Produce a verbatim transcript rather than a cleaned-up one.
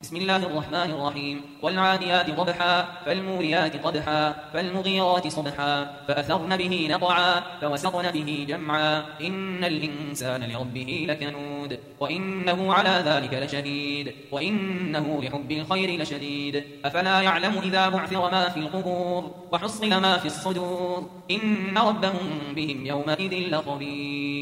بسم الله الرحمن الرحيم والعاديات ضبحا فالموريات قدحا فالمغيرات صبحا فأثرن به نقعا فوسطن به جمعا إن الإنسان لربه لكنود وإنه على ذلك لشهيد وإنه لحب الخير لشديد أفلا يعلم إذا بعثر ما في القبور وحصل ما في الصدور إن ربهم بهم يومئذ لخبير.